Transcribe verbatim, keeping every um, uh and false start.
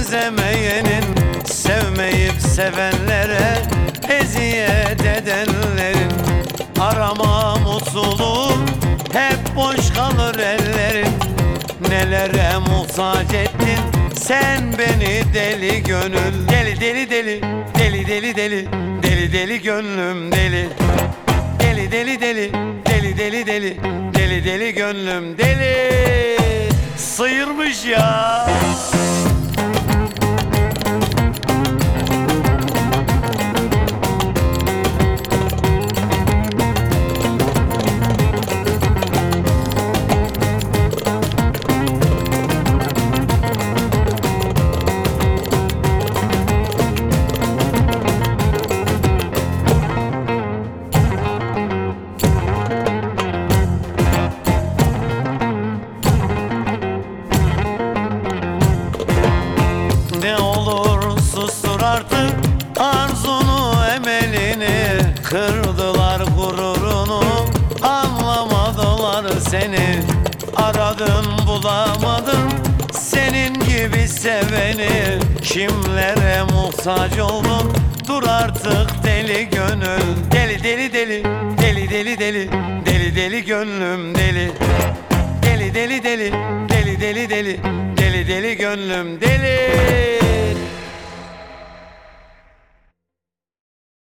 Çözemeyenin, sevmeyip sevenlere eziyet edenlerin. Arama mutluluğu, hep boş kalır ellerin. Nelere muhtaç ettin sen beni deli gönül. Deli deli deli, deli deli deli, deli deli gönlüm deli. Deli deli deli, deli deli deli, deli deli gönlüm deli. Sıyırmış ya. Ne olur sustur artık arzunu, emelini. Kırdılar gururunu, anlamadılar seni. Aradın bulamadın senin gibi seveni. Kimlere muhtaç oldun, dur artık deli gönül. Deli deli deli, deli deli deli, deli deli gönlüm deli. Deli deli deli, deli deli deli, deli deli gönlüm deli.